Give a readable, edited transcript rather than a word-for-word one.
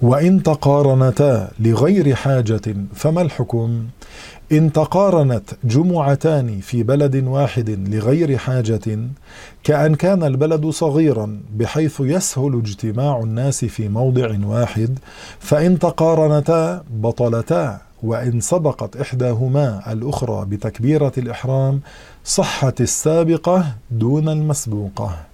وإن تقارنتا لغير حاجة فما الحكم؟ إن تقارنت جمعتان في بلد واحد لغير حاجة، كأن كان البلد صغيرا بحيث يسهل اجتماع الناس في موضع واحد، فإن تقارنتا بطلتا، وإن سبقت إحداهما الأخرى بتكبيرة الإحرام صحت السابقة دون المسبوقة.